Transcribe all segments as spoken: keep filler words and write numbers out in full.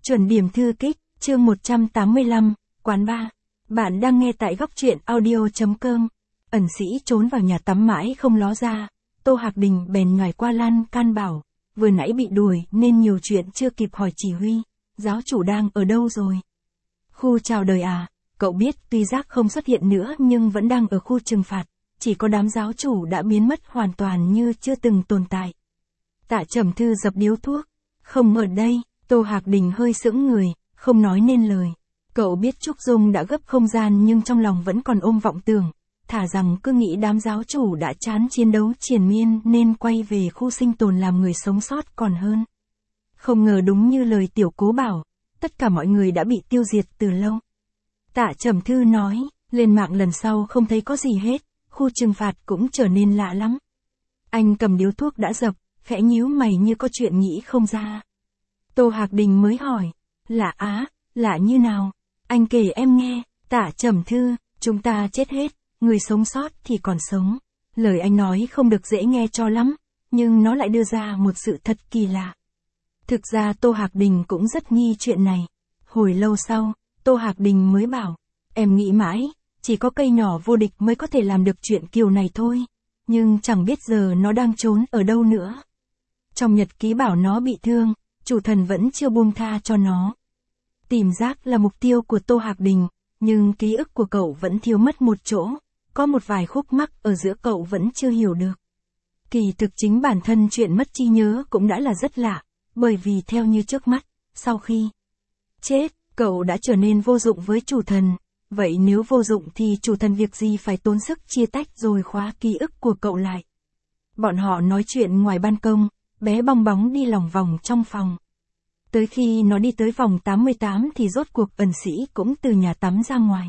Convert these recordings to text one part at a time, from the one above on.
Chuẩn điểm thư kích, chương một trăm tám mươi lăm, quán ba. Bạn đang nghe tại góc truyện audio.com. Ẩn sĩ trốn vào nhà tắm mãi không ló ra, Tô Hạc Đình bèn nhảy qua lan can bảo, vừa nãy bị đuổi nên nhiều chuyện chưa kịp hỏi chỉ huy, giáo chủ đang ở đâu rồi? Khu chào đời à, cậu biết tuy giác không xuất hiện nữa nhưng vẫn đang ở khu trừng phạt, chỉ có đám giáo chủ đã biến mất hoàn toàn như chưa từng tồn tại. Tạ Trầm Thư dập điếu thuốc, không ở đây. Tô Hạc Đình hơi sững người, không nói nên lời. Cậu biết Trúc Dung đã gấp không gian nhưng trong lòng vẫn còn ôm vọng tưởng, thả rằng cứ nghĩ đám giáo chủ đã chán chiến đấu triền miên nên quay về khu sinh tồn làm người sống sót còn hơn. Không ngờ đúng như lời tiểu cố bảo, tất cả mọi người đã bị tiêu diệt từ lâu. Tạ Trầm Thư nói, lên mạng lần sau không thấy có gì hết, khu trừng phạt cũng trở nên lạ lắm. Anh cầm điếu thuốc đã dập, khẽ nhíu mày như có chuyện nghĩ không ra. Tô Hạc Đình mới hỏi, lạ á, lạ như nào? Anh kể em nghe. Tạ Trầm Thư, chúng ta chết hết, người sống sót thì còn sống. Lời anh nói không được dễ nghe cho lắm, nhưng nó lại đưa ra một sự thật kỳ lạ. Thực ra Tô Hạc Đình cũng rất nghi chuyện này. Hồi lâu sau, Tô Hạc Đình mới bảo, em nghĩ mãi, chỉ có cây nhỏ vô địch mới có thể làm được chuyện kiểu này thôi. Nhưng chẳng biết giờ nó đang trốn ở đâu nữa. Trong nhật ký bảo nó bị thương, chủ thần vẫn chưa buông tha cho nó. Tìm giác là mục tiêu của Tô Hạc Đình, nhưng ký ức của cậu vẫn thiếu mất một chỗ, có một vài khúc mắc ở giữa cậu vẫn chưa hiểu được. Kỳ thực chính bản thân chuyện mất trí nhớ cũng đã là rất lạ, bởi vì theo như trước mắt, sau khi chết, cậu đã trở nên vô dụng với chủ thần, vậy nếu vô dụng thì chủ thần việc gì phải tốn sức chia tách rồi khóa ký ức của cậu lại. Bọn họ nói chuyện ngoài ban công, bé bong bóng đi lòng vòng trong phòng. Tới khi nó đi tới vòng tám mươi tám thì rốt cuộc ẩn sĩ cũng từ nhà tắm ra ngoài.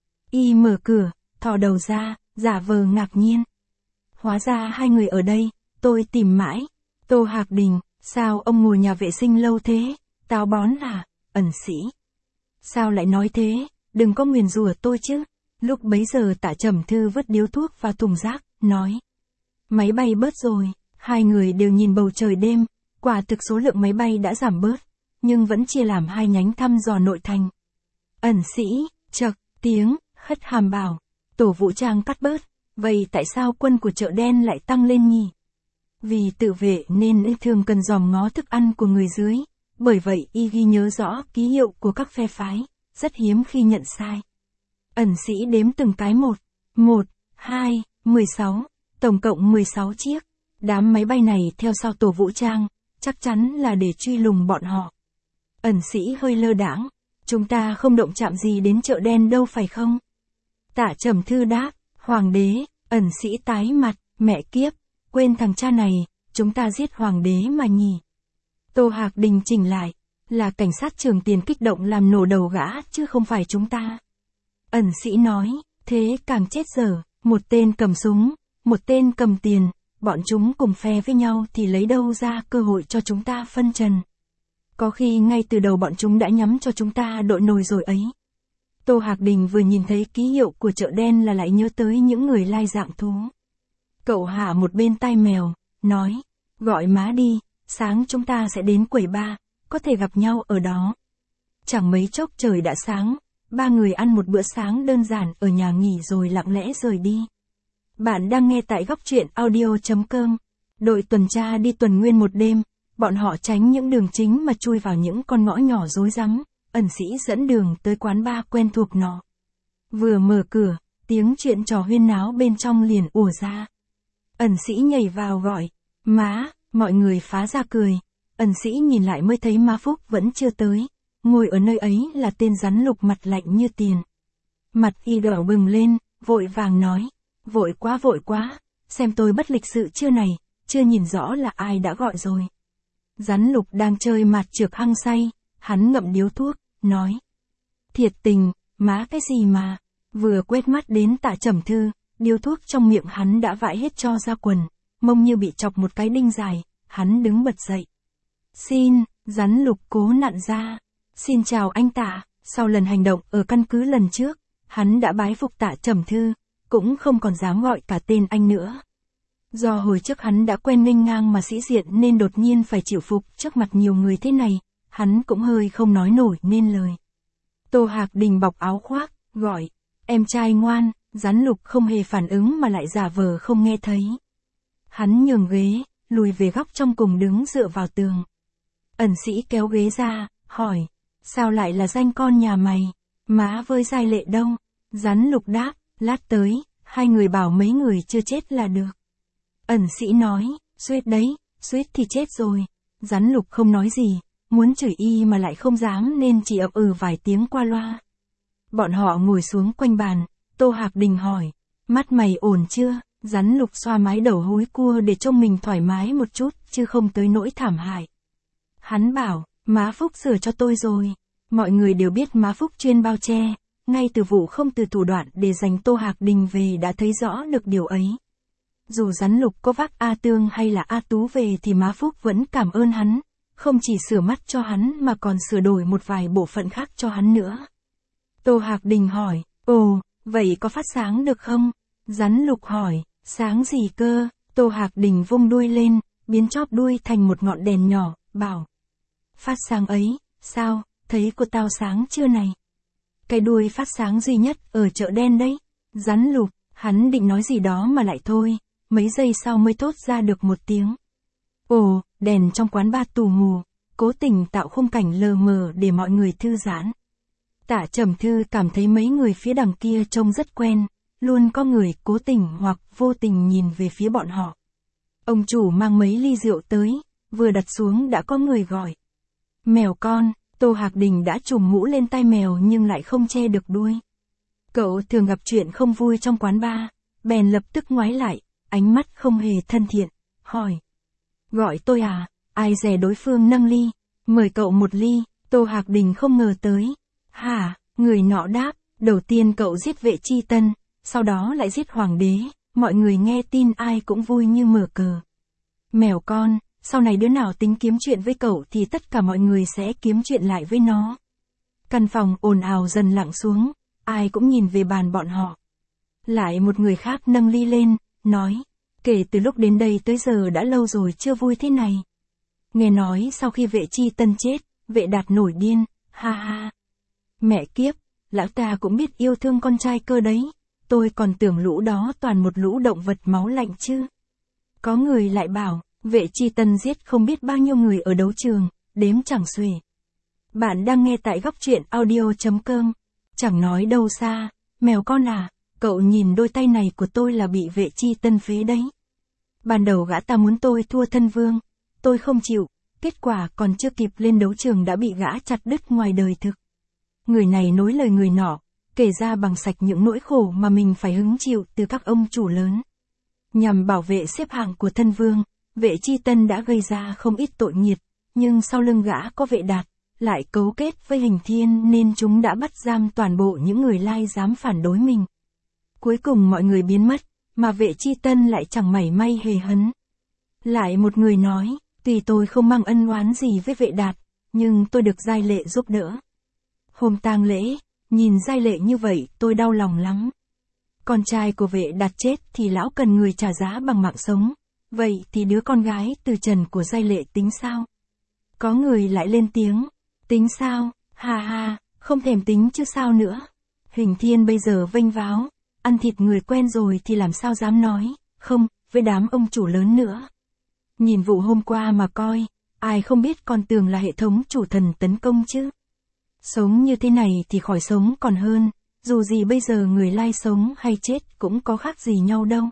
Y mở cửa, thò đầu ra, giả vờ ngạc nhiên. Hóa ra hai người ở đây, tôi tìm mãi. Tô Hạc Đình, sao ông ngồi nhà vệ sinh lâu thế? Táo bón à? Ẩn sĩ. Sao lại nói thế? Đừng có nguyền rủa tôi chứ. Lúc bấy giờ Tạ Trầm Thư vứt điếu thuốc vào thùng rác, nói. Máy bay bớt rồi. Hai người đều nhìn bầu trời đêm, quả thực số lượng máy bay đã giảm bớt, nhưng vẫn chia làm hai nhánh thăm dò nội thành. Ẩn sĩ, chậc, tiếng, hất hàm bảo, tổ vũ trang cắt bớt, vậy tại sao quân của chợ đen lại tăng lên nhỉ? Vì tự vệ nên thường cần dòm ngó thức ăn của người dưới, bởi vậy y ghi nhớ rõ ký hiệu của các phe phái, rất hiếm khi nhận sai. Ẩn sĩ đếm từng cái một, một, hai, mười sáu, tổng cộng mười sáu chiếc. Đám máy bay này theo sau tổ vũ trang, chắc chắn là để truy lùng bọn họ. Ẩn sĩ hơi lơ đãng, chúng ta không động chạm gì đến chợ đen đâu phải không? Tạ Trầm Thư đáp, hoàng đế. Ẩn sĩ tái mặt, mẹ kiếp, quên thằng cha này, chúng ta giết hoàng đế mà nhỉ. Tô Hạc Đình chỉnh lại, là cảnh sát Trường Tiền kích động làm nổ đầu gã chứ không phải chúng ta. Ẩn sĩ nói, thế càng chết dở, một tên cầm súng, một tên cầm tiền. Bọn chúng cùng phe với nhau thì lấy đâu ra cơ hội cho chúng ta phân trần. Có khi ngay từ đầu bọn chúng đã nhắm cho chúng ta đội nồi rồi ấy. Tô Hạc Đình vừa nhìn thấy ký hiệu của chợ đen là lại nhớ tới những người lai dạng thú. Cậu hạ một bên tai mèo, nói, gọi má đi, sáng chúng ta sẽ đến quầy ba, có thể gặp nhau ở đó. Chẳng mấy chốc trời đã sáng, ba người ăn một bữa sáng đơn giản ở nhà nghỉ rồi lặng lẽ rời đi. Bạn đang nghe tại góc truyện audio.com. Đội tuần tra đi tuần nguyên một đêm, bọn họ tránh những đường chính mà chui vào những con ngõ nhỏ rối rắm. Ẩn sĩ dẫn đường tới quán bar quen thuộc nọ. Vừa mở cửa, tiếng chuyện trò huyên náo bên trong liền ùa ra. Ẩn sĩ nhảy vào gọi, má, mọi người phá ra cười. Ẩn sĩ nhìn lại mới thấy má Phúc vẫn chưa tới. Ngồi ở nơi ấy là tên rắn lục mặt lạnh như tiền. Mặt y đỏ bừng lên, vội vàng nói. Vội quá vội quá, xem tôi bất lịch sự chưa này, chưa nhìn rõ là ai đã gọi rồi. Rắn lục đang chơi mặt trược hăng say, hắn ngậm điếu thuốc, nói. Thiệt tình, má cái gì mà, vừa quét mắt đến Tạ Trầm Thư, điếu thuốc trong miệng hắn đã vãi hết cho ra quần, mông như bị chọc một cái đinh dài, hắn đứng bật dậy. Xin, rắn lục cố nặn ra. Xin chào anh Tạ, sau lần hành động ở căn cứ lần trước, hắn đã bái phục Tạ Trầm Thư. Cũng không còn dám gọi cả tên anh nữa. Do hồi trước hắn đã quen nghênh ngang mà sĩ diện nên đột nhiên phải chịu phục trước mặt nhiều người thế này, hắn cũng hơi không nói nổi nên lời. Tô Hạc Đình bọc áo khoác, gọi, em trai ngoan, Rắn Lục không hề phản ứng mà lại giả vờ không nghe thấy. Hắn nhường ghế, lùi về góc trong cùng đứng dựa vào tường. Ẩn Sĩ kéo ghế ra, hỏi, sao lại là danh con nhà mày, má với Giai Lệ đâu? Rắn Lục đáp, lát tới, hai người bảo mấy người chưa chết là được. Ẩn Sĩ nói, suýt đấy, suýt thì chết rồi. Rắn Lục không nói gì, muốn chửi y mà lại không dám nên chỉ ậm ừ vài tiếng qua loa. Bọn họ ngồi xuống quanh bàn, Tô Hạc Đình hỏi, mắt mày ổn chưa? Rắn Lục xoa mái đầu húi cua để trông mình thoải mái một chút, chứ không tới nỗi thảm hại. Hắn bảo, má Phúc sửa cho tôi rồi. Mọi người đều biết má Phúc chuyên bao che, ngay từ vụ không từ thủ đoạn để giành Tô Hạc Đình về đã thấy rõ được điều ấy. Dù Rắn Lục có vác A Tương hay là A Tú về thì má Phúc vẫn cảm ơn hắn, không chỉ sửa mắt cho hắn mà còn sửa đổi một vài bộ phận khác cho hắn nữa. Tô Hạc Đình hỏi, ồ, vậy có phát sáng được không? Rắn Lục hỏi, sáng gì cơ? Tô Hạc Đình vung đuôi lên, biến chóp đuôi thành một ngọn đèn nhỏ, bảo, phát sáng ấy, sao, thấy của tao sáng chưa này? Cái đuôi phát sáng duy nhất ở chợ đen đấy. Rắn Lục, hắn định nói gì đó mà lại thôi, mấy giây sau mới thốt ra được một tiếng. Ồ, đèn trong quán bar tù mù, cố tình tạo khung cảnh lờ mờ để mọi người thư giãn. Tạ Trầm Thư cảm thấy mấy người phía đằng kia trông rất quen, luôn có người cố tình hoặc vô tình nhìn về phía bọn họ. Ông chủ mang mấy ly rượu tới, vừa đặt xuống đã có người gọi. Mèo con. Tô Hạc Đình đã trùm mũ lên tai mèo nhưng lại không che được đuôi. Cậu thường gặp chuyện không vui trong quán bar, bèn lập tức ngoái lại, ánh mắt không hề thân thiện, hỏi. Gọi tôi à? Ai dè đối phương nâng ly, mời cậu một ly. Tô Hạc Đình không ngờ tới. Hả? Người nọ đáp, đầu tiên cậu giết Vệ Chi Tân, sau đó lại giết hoàng đế, mọi người nghe tin ai cũng vui như mở cờ. Mèo con, sau này đứa nào tính kiếm chuyện với cậu thì tất cả mọi người sẽ kiếm chuyện lại với nó. Căn phòng ồn ào dần lặng xuống, ai cũng nhìn về bàn bọn họ. Lại một người khác nâng ly lên, nói, kể từ lúc đến đây tới giờ đã lâu rồi chưa vui thế này. Nghe nói sau khi Vệ Chi Tân chết, Vệ Đạt nổi điên, ha ha. Mẹ kiếp, lão ta cũng biết yêu thương con trai cơ đấy, tôi còn tưởng lũ đó toàn một lũ động vật máu lạnh chứ. Có người lại bảo, Vệ Chi Tân giết không biết bao nhiêu người ở đấu trường, đếm chẳng xuể. Bạn đang nghe tại góc truyện audio chấm com. Chẳng nói đâu xa, mèo con à, cậu nhìn đôi tay này của tôi là bị Vệ Chi Tân phế đấy. Ban đầu gã ta muốn tôi thua thân vương, tôi không chịu, kết quả còn chưa kịp lên đấu trường đã bị gã chặt đứt ngoài đời thực. Người này nối lời người nọ, kể ra bằng sạch những nỗi khổ mà mình phải hứng chịu từ các ông chủ lớn. Nhằm bảo vệ xếp hạng của thân vương, Vệ Chi Tân đã gây ra không ít tội nghiệt, nhưng sau lưng gã có Vệ Đạt, lại cấu kết với Hình Thiên nên chúng đã bắt giam toàn bộ những người lai dám phản đối mình. Cuối cùng mọi người biến mất, mà Vệ Chi Tân lại chẳng mảy may hề hấn. Lại một người nói, tuy tôi không mang ân oán gì với Vệ Đạt, nhưng tôi được Giai Lệ giúp đỡ. Hôm tang lễ, nhìn Giai Lệ như vậy tôi đau lòng lắm. Con trai của Vệ Đạt chết thì lão cần người trả giá bằng mạng sống. Vậy thì đứa con gái từ trần của Giai Lệ tính sao? Có người lại lên tiếng. Tính sao? Ha ha, không thèm tính chứ sao nữa. Hình Thiên bây giờ vênh váo, ăn thịt người quen rồi thì làm sao dám nói, không, với đám ông chủ lớn nữa. Nhìn vụ hôm qua mà coi, ai không biết con Tường là hệ thống chủ thần tấn công chứ. Sống như thế này thì khỏi sống còn hơn, dù gì bây giờ người lai sống hay chết cũng có khác gì nhau đâu.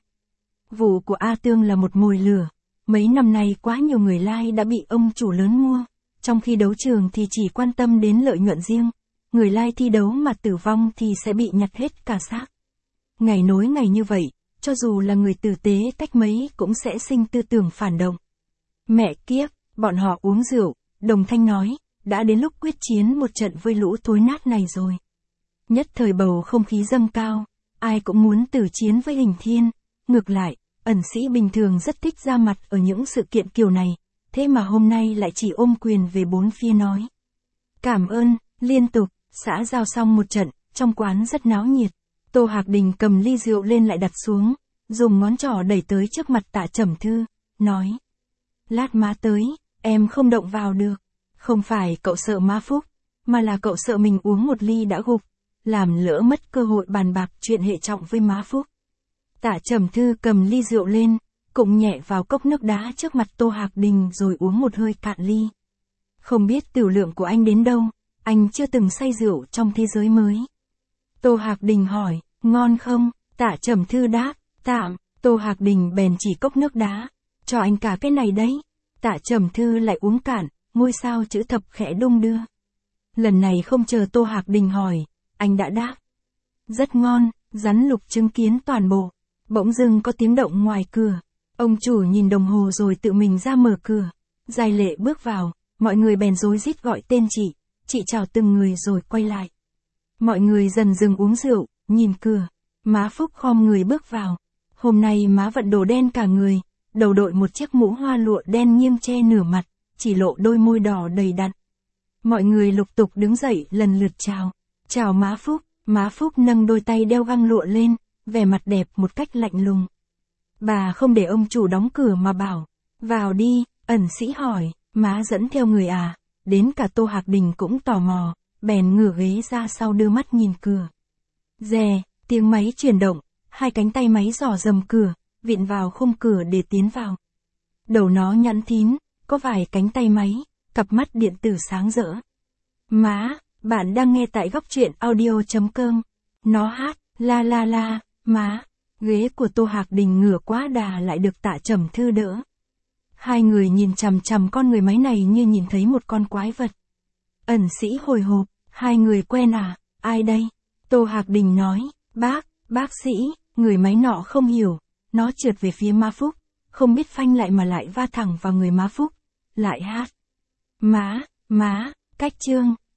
Vụ của A Tương là một mồi lửa, mấy năm nay quá nhiều người lai đã bị ông chủ lớn mua, trong khi đấu trường thì chỉ quan tâm đến lợi nhuận riêng, người lai thi đấu mà tử vong thì sẽ bị nhặt hết cả xác. Ngày nối ngày như vậy, cho dù là người tử tế cách mấy cũng sẽ sinh tư tưởng phản động. Mẹ kiếp, bọn họ uống rượu, đồng thanh nói, đã đến lúc quyết chiến một trận với lũ thối nát này rồi. Nhất thời bầu không khí dâng cao, ai cũng muốn tử chiến với Hình Thiên, ngược lại, Ẩn Sĩ bình thường rất thích ra mặt ở những sự kiện kiểu này, thế mà hôm nay lại chỉ ôm quyền về bốn phía nói. Cảm ơn, liên tục, xã giao xong một trận, trong quán rất náo nhiệt. Tô Hạc Đình cầm ly rượu lên lại đặt xuống, dùng ngón trỏ đẩy tới trước mặt Tạ Trầm Thư, nói. Lát má tới, em không động vào được. Không phải cậu sợ má Phúc, mà là cậu sợ mình uống một ly đã gục, làm lỡ mất cơ hội bàn bạc chuyện hệ trọng với má Phúc. Tạ Trầm Thư cầm ly rượu lên, cũng nhẹ vào cốc nước đá trước mặt Tô Hạc Đình rồi uống một hơi cạn ly. Không biết tiểu lượng của anh đến đâu, anh chưa từng say rượu trong thế giới mới. Tô Hạc Đình hỏi, ngon không? Tạ Trầm Thư đáp, tạm. Tô Hạc Đình bèn chỉ cốc nước đá, cho anh cả cái này đấy. Tạ Trầm Thư lại uống cạn, ngôi sao chữ thập khẽ đung đưa. Lần này không chờ Tô Hạc Đình hỏi, anh đã đáp. Rất ngon, rắn lục chứng kiến toàn bộ. Bỗng dưng có tiếng động ngoài cửa. Ông chủ nhìn đồng hồ rồi tự mình ra mở cửa. Giai Lệ bước vào, mọi người bèn rối rít gọi tên chị. Chị chào từng người rồi quay lại. Mọi người dần dừng uống rượu, nhìn cửa. Má Phúc khom người bước vào. Hôm nay má vận đồ đen cả người, đầu đội một chiếc mũ hoa lụa đen nghiêng che nửa mặt, chỉ lộ đôi môi đỏ đầy đặn. Mọi người lục tục đứng dậy lần lượt chào. Chào má Phúc, má Phúc nâng đôi tay đeo găng lụa lên, vẻ mặt đẹp một cách lạnh lùng. Bà không để ông chủ đóng cửa mà bảo, vào đi, ẩn sĩ hỏi, má dẫn theo người à, đến cả Tô Hạc Đình cũng tò mò, bèn ngửa ghế ra sau đưa mắt nhìn cửa. Rè, tiếng máy chuyển động, hai cánh tay máy dò dầm cửa, vịn vào khung cửa để tiến vào. Đầu nó nhẵn thín, có vài cánh tay máy, cặp mắt điện tử sáng rỡ. Má, bạn đang nghe tại góc truyện audio chấm com. Nó hát, la la la, má. Ghế của Tô Hạc Đình ngửa quá đà lại được Tạ Trầm Thư đỡ. Hai người nhìn chằm chằm con người máy này như nhìn thấy một con quái vật. Ẩn sĩ hồi hộp, hai người quen à, ai đây? Tô Hạc Đình nói, bác, bác sĩ, người máy nọ không hiểu, nó trượt về phía má Phúc, không biết phanh lại mà lại va thẳng vào người má Phúc, lại hát. Má, má, cách chương.